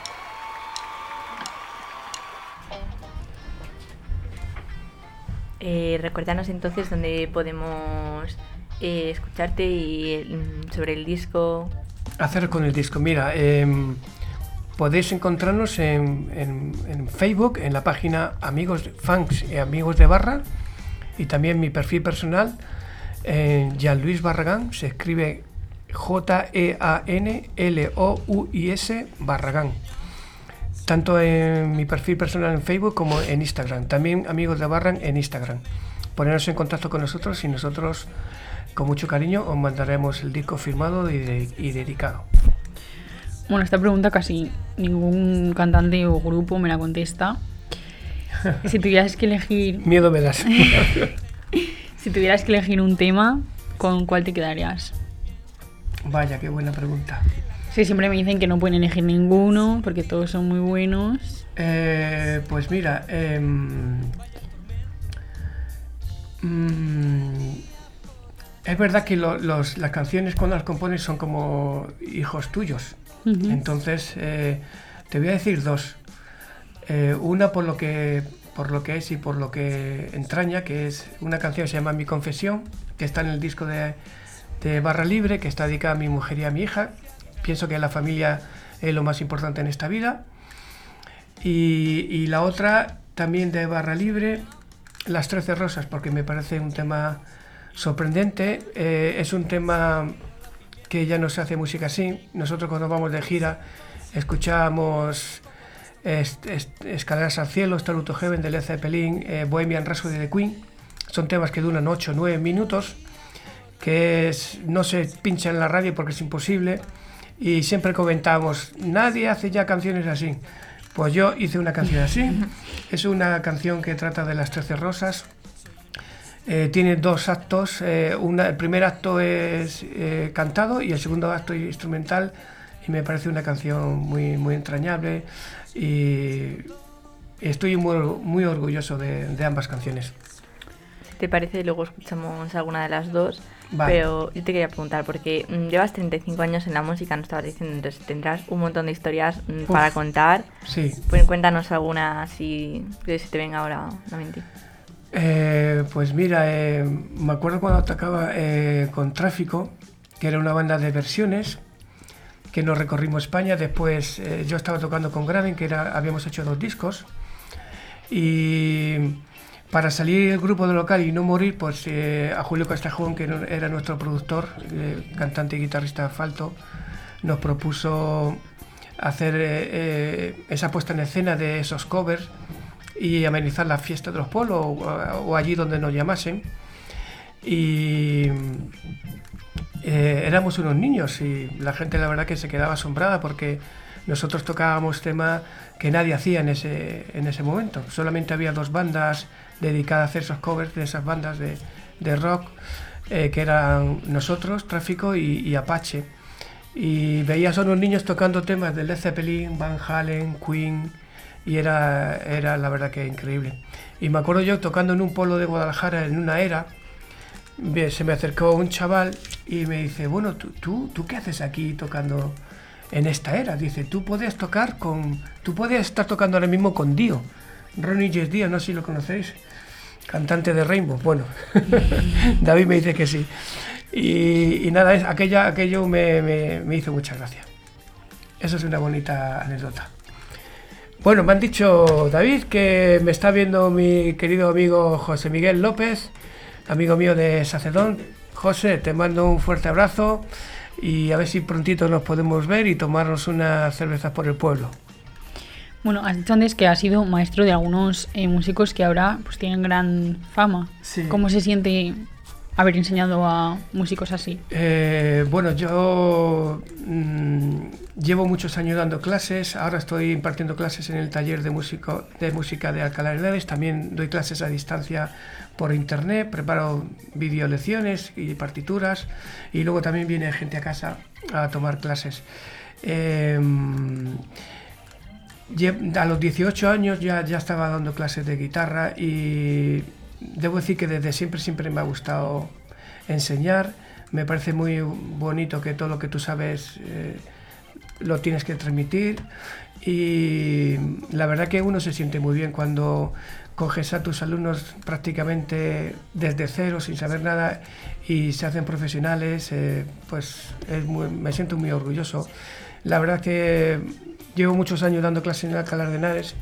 Eh, recuérdanos entonces dónde podemos eh, escucharte y mm, sobre el disco. Hacer con el disco. Mira, eh, podéis encontrarnos en, en, en Facebook, en la página Amigos Fans y Amigos de Barra, y también mi perfil personal, en Jean Luis Barragán, se escribe J E A N L O U I S Barragán, tanto en mi perfil personal en Facebook como en Instagram. También Amigos de Barran en Instagram. Poneros en contacto con nosotros y nosotros con mucho cariño os mandaremos el disco firmado y, de, y dedicado. Bueno, esta pregunta casi ningún cantante o grupo me la contesta. Si tuvieras que elegir... Miedo me das. Si tuvieras que elegir un tema, ¿con cuál te quedarías? Vaya, qué buena pregunta. Sí, siempre me dicen que no pueden elegir ninguno porque todos son muy buenos. Eh, pues mira, eh, mm, es verdad que lo, los, las canciones cuando las compones son como hijos tuyos. Uh-huh. Entonces, eh, te voy a decir dos. Eh, una por lo que por lo que es y por lo que entraña, que es una canción que se llama Mi Confesión, que está en el disco de, de Barra Libre, que está dedicada a mi mujer y a mi hija. Pienso que la familia es lo más importante en esta vida. Y, y la otra, también de Barra Libre, Las Trece Rosas, porque me parece un tema sorprendente. Eh, es un tema que ya no se hace música así. Nosotros cuando vamos de gira escuchamos est, est, Escaleras al Cielo, Starue to Heaven de Led Zeppelin, eh, Bohemian Rhapsody de Queen. Son temas que duran ocho o nueve minutos, que es, no se pincha en la radio porque es imposible. Y siempre comentamos, nadie hace ya canciones así. Pues yo hice una canción así. Es una canción que trata de las trece rosas. Eh, tiene dos actos. Eh, una, el primer acto es eh, cantado y el segundo acto instrumental. Y me parece una canción muy, muy entrañable. Y estoy muy, muy orgulloso de, de ambas canciones. Si te parece, luego escuchamos alguna de las dos. Vale. Pero yo te quería preguntar, porque mmm, llevas treinta y cinco años en la música, nos estabas diciendo, entonces tendrás un montón de historias mmm, para contar. Sí. Pues cuéntanos alguna así que se te venga ahora a la mente. Eh, pues mira, eh, me acuerdo cuando atacaba eh, con Tráfico, que era una banda de versiones, que nos recorrimos España. Después eh, yo estaba tocando con Graven, que era, habíamos hecho dos discos. Y para salir del grupo de local y no morir, pues eh, a Julio Castrejón, que era nuestro productor, eh, cantante y guitarrista de Asfalto, nos propuso hacer eh, eh, esa puesta en escena de esos covers y amenizar la fiesta de los pueblos o, o allí donde nos llamasen. Y eh, éramos unos niños y la gente la verdad que se quedaba asombrada porque nosotros tocábamos temas que nadie hacía en ese, en ese momento. Solamente había dos bandas dedicadas a hacer esos covers de esas bandas de, de rock, eh, que eran nosotros, Tráfico y, y Apache. Y veías a unos niños tocando temas de Led Zeppelin, Van Halen, Queen, y era, era la verdad que increíble. Y me acuerdo yo tocando en un pueblo de Guadalajara en una era, se me acercó un chaval y me dice, bueno, ¿tú, tú, ¿tú qué haces aquí tocando en esta era? Dice, tú puedes tocar con... Tú puedes estar tocando ahora mismo con Dio. Ronnie James Dio, no sé si lo conocéis. Cantante de Rainbow. Bueno, David me dice que sí. Y, y nada, es, aquella, aquello me, me, me hizo mucha gracia. Eso es una bonita anécdota. Bueno, me han dicho, David, que me está viendo mi querido amigo José Miguel López, amigo mío de Sacedón. José, te mando un fuerte abrazo y a ver si prontito nos podemos ver y tomarnos unas cervezas por el pueblo. Bueno, has dicho antes que has sido maestro de algunos eh, músicos que ahora pues tienen gran fama. Sí. ¿Cómo se siente haber enseñado a músicos así? Eh, bueno, yo mmm, llevo muchos años dando clases. Ahora estoy impartiendo clases en el taller de, músico, de música de Alcalá de Henares. También doy clases a distancia por internet, preparo videolecciones y partituras. Y luego también viene gente a casa a tomar clases. Eh, A los dieciocho años ya, ya estaba dando clases de guitarra y debo decir que desde siempre, siempre me ha gustado enseñar. Me parece muy bonito que todo lo que tú sabes eh, lo tienes que transmitir y la verdad que uno se siente muy bien cuando coges a tus alumnos prácticamente desde cero, sin saber nada y se hacen profesionales, eh, pues es muy, me siento muy orgulloso. La verdad que llevo muchos años dando clases en Alcalá de Henares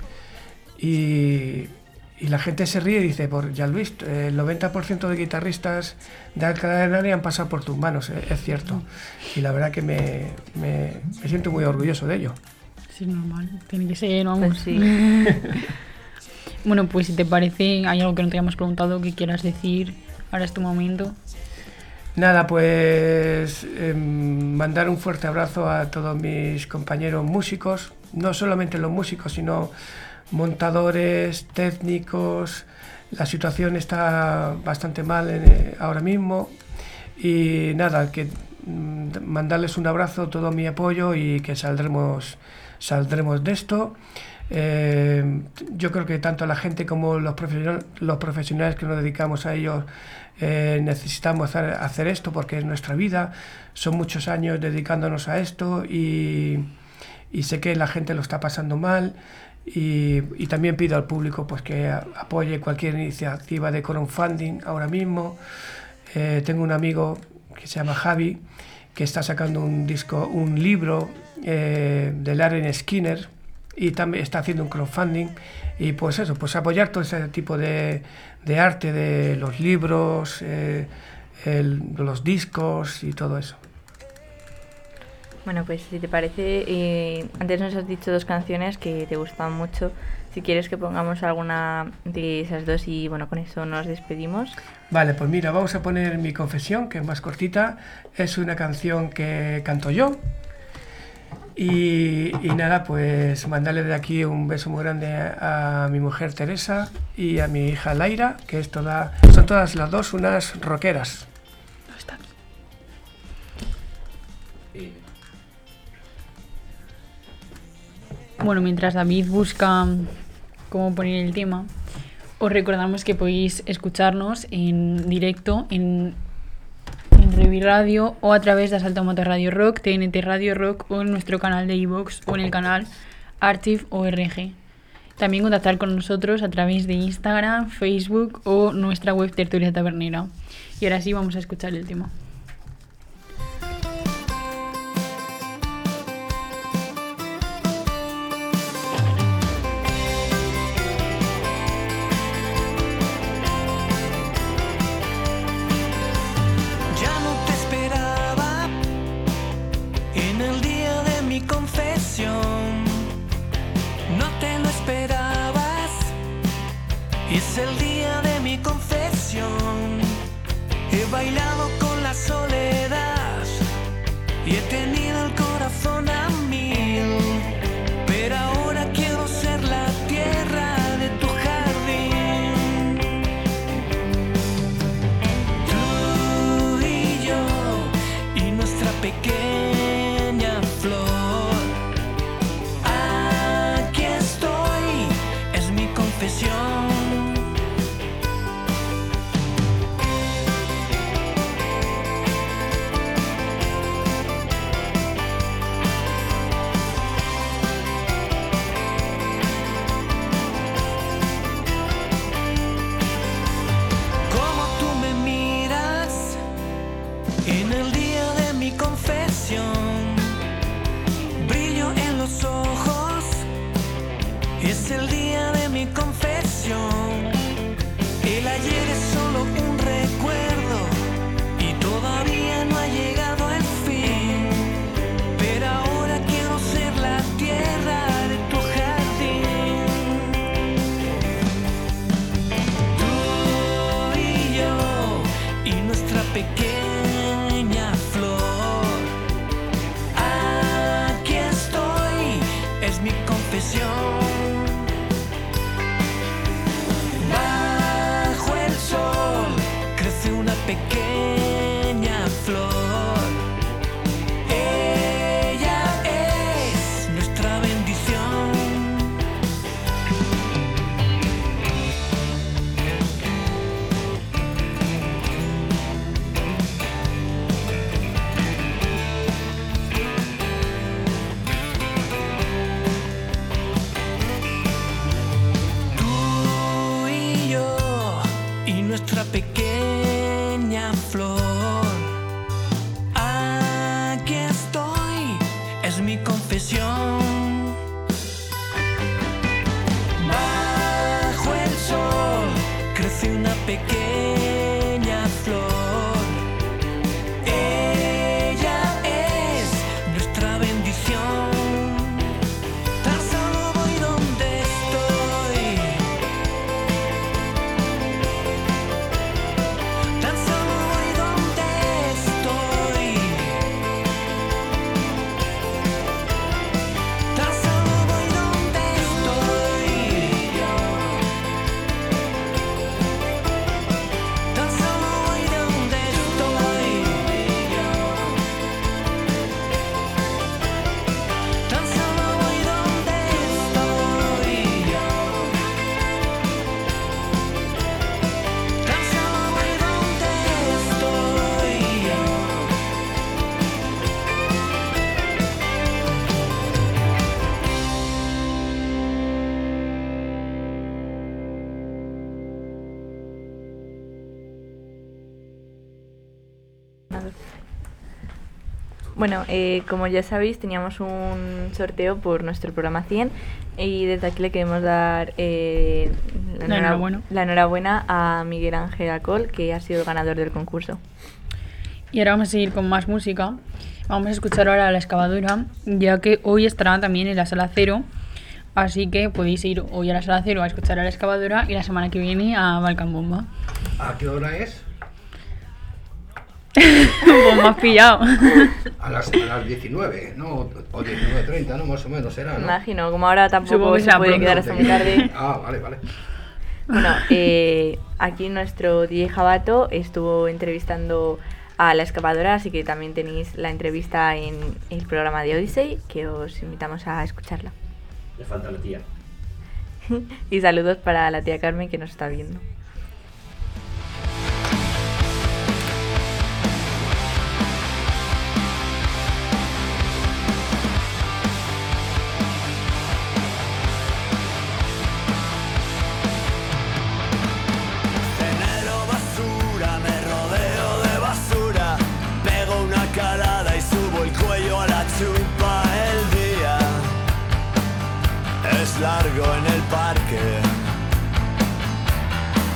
y, y la gente se ríe y dice, por ya Luis, el noventa por ciento de guitarristas de Alcalá de Henares han pasado por tus manos, eh, es cierto. Y la verdad que me, me, me siento muy orgulloso de ello. Sí, normal, tiene que ser, vamos. Pues sí. Bueno, pues si te parece, hay algo que no te hayamos preguntado que quieras decir, ahora es tu momento. Nada, pues eh, mandar un fuerte abrazo a todos mis compañeros músicos, no solamente los músicos, sino montadores, técnicos. La situación está bastante mal eh, ahora mismo y nada, que mm, mandarles un abrazo, todo mi apoyo y que saldremos, saldremos de esto. Eh, yo creo que tanto la gente como los, profesional, los profesionales que nos dedicamos a ello eh, necesitamos hacer, hacer esto porque es nuestra vida, son muchos años dedicándonos a esto y, y sé que la gente lo está pasando mal y, y también pido al público pues que apoye cualquier iniciativa de crowdfunding ahora mismo. Eh, tengo un amigo que se llama Javi que está sacando un disco, un libro eh, de Laren Skinner y también está haciendo un crowdfunding y pues eso, pues apoyar todo ese tipo de, de arte, de los libros, eh, el, los discos y todo eso. Bueno, pues si te parece, eh, antes nos has dicho dos canciones que te gustan mucho. Si quieres que pongamos alguna de esas dos y bueno, con eso nos despedimos. Vale, pues mira, vamos a poner Mi Confesión, que es más cortita. Es una canción que canto yo. Y, y nada, pues mandarle de aquí un beso muy grande a, a mi mujer Teresa y a mi hija Laira, que es toda, son todas las dos unas rockeras. ¿Dónde está? Bueno, mientras David busca cómo poner el tema, os recordamos que podéis escucharnos en directo en en Revi Radio o a través de Asalto Materradio Rock, T N T Radio Rock o en nuestro canal de iVoox o en el canal Archive O R G. También contactar con nosotros a través de Instagram, Facebook o nuestra web Tertulia Tabernera. Y ahora sí vamos a escuchar el tema. y he tenido el corazón a mil, pero ahora quiero ser la tierra de tu jardín. Tú y yo y nuestra pequeña flor. Aquí estoy, es mi confesión. En el día de mi confesión, brillo en los ojos, es el día de mi confesión. El ayer es solo un recuerdo y todavía no ha llegado el fin, pero ahora quiero ser la tierra de tu jardín. Tú y yo y nuestra pequeña bajo el sol crece una pequeña flor. Ella es nuestra bendición. Nuestra pequeña flor. Aquí estoy, es mi confesión. Bajo el sol crece una pequeña flor. Ella es nuestra bendición. Tan solo voy donde estoy. Bueno, eh, como ya sabéis, teníamos un sorteo por nuestro programa cien y desde aquí le queremos dar eh, la, la, enhorabuena. la enhorabuena a Miguel Ángel Acol, que ha sido el ganador del concurso. Y ahora vamos a seguir con más música. Vamos a escuchar ahora a La Excavadora, ya que hoy estará también en la Sala Cero. Así que podéis ir hoy a la Sala Cero a escuchar a La Excavadora y la semana que viene a Balkan Bomba. ¿A qué hora es? Pues me has pillado. A las, a las diecinueve, ¿no? O diecinueve treinta, ¿no? Más o menos será, ¿no? Imagino, como ahora tampoco se puede pronto. quedar hasta muy tarde. Ah, vale, vale. Bueno, eh, aquí nuestro D J Jabato estuvo entrevistando a La Excavadora, así que también tenéis la entrevista en el programa de Odyssey, que os invitamos a escucharla. Le falta la tía. Y saludos para la tía Carmen, que nos está viendo. Largo en el parque,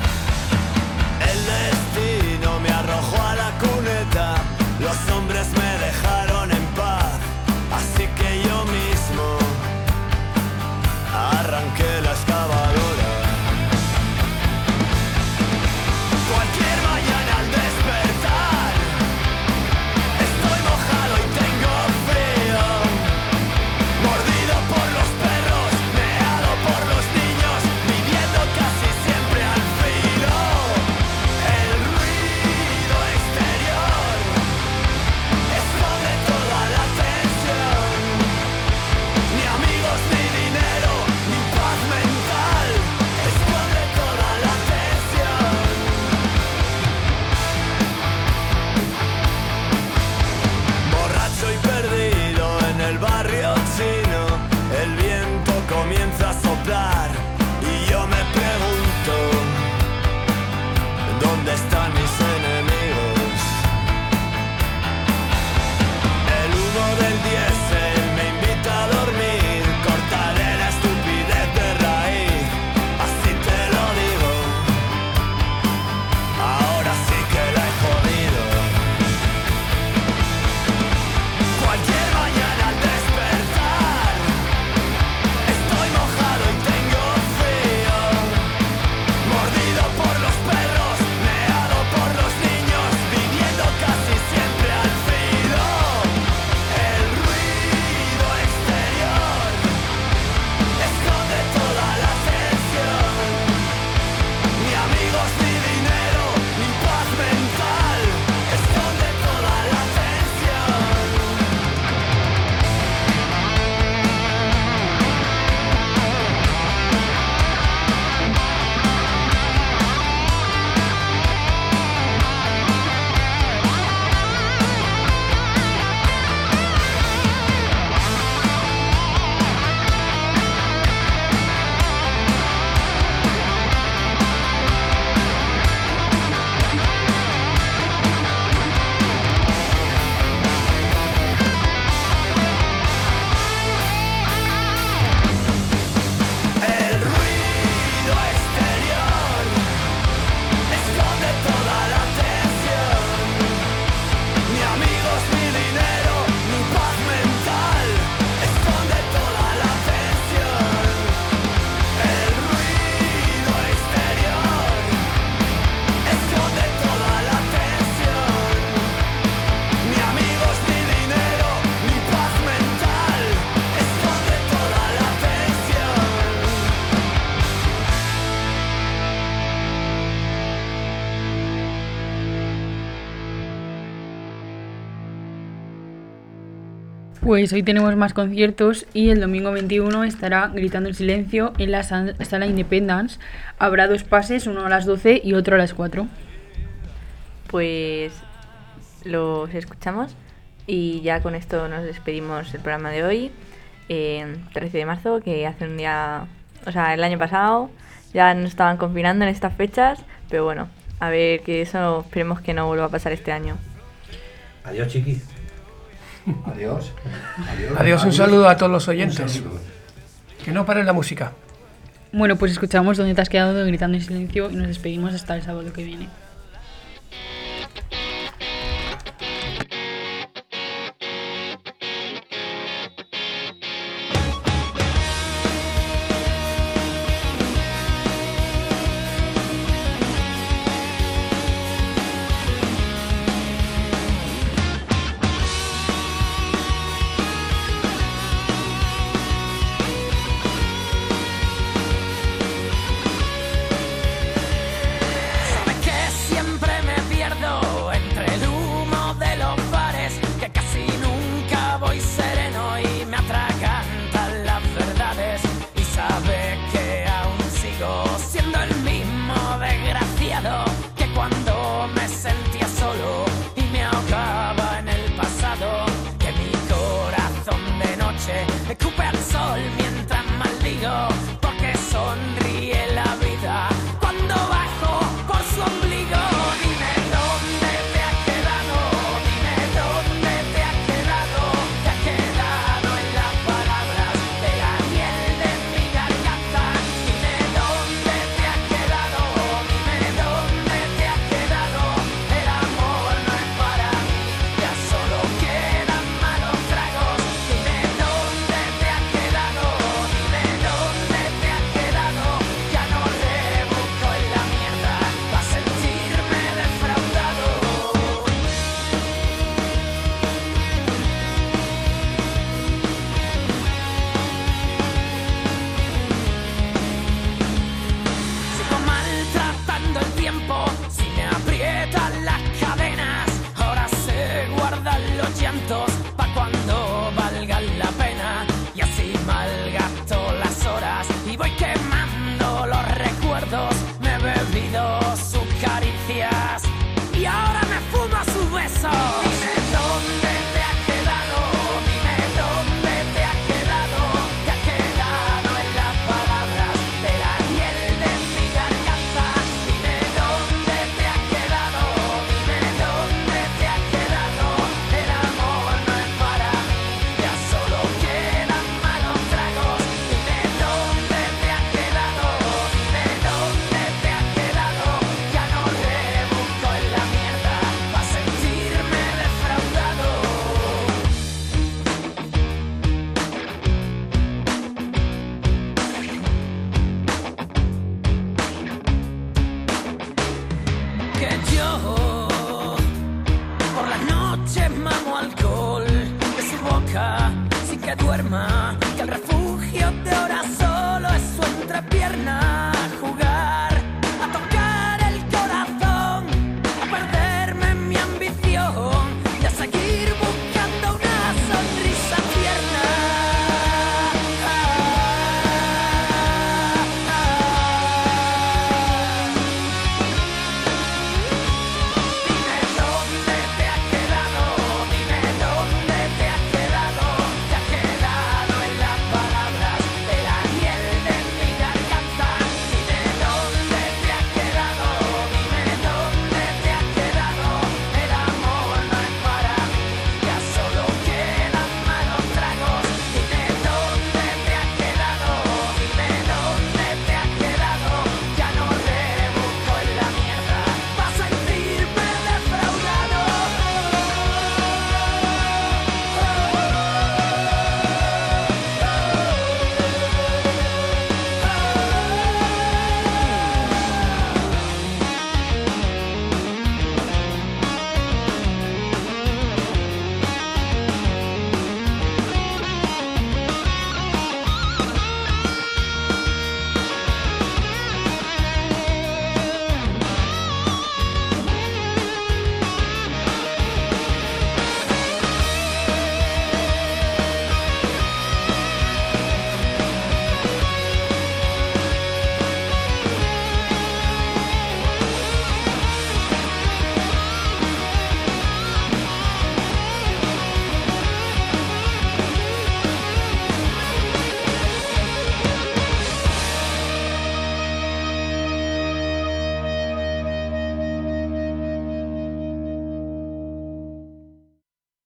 Pues hoy tenemos más conciertos y el domingo veintiuno estará Gritando el Silencio en la sala Independence. Habrá dos pases, uno a las doce y otro a las cuatro. Pues los escuchamos y ya con esto nos despedimos el programa de hoy. Eh, trece de marzo, que hace un día, o sea, el año pasado ya nos estaban confinando en estas fechas, pero bueno, a ver, que eso esperemos que no vuelva a pasar este año. Adiós, chiqui. Adiós. Adiós. Adiós, un saludo a todos los oyentes. Que no pare la música. Bueno, pues escuchamos Dónde te has quedado de Gritando en Silencio y nos despedimos hasta el sábado que viene. Sin que duerma, que el refugio de ahora solo es su entrepierna.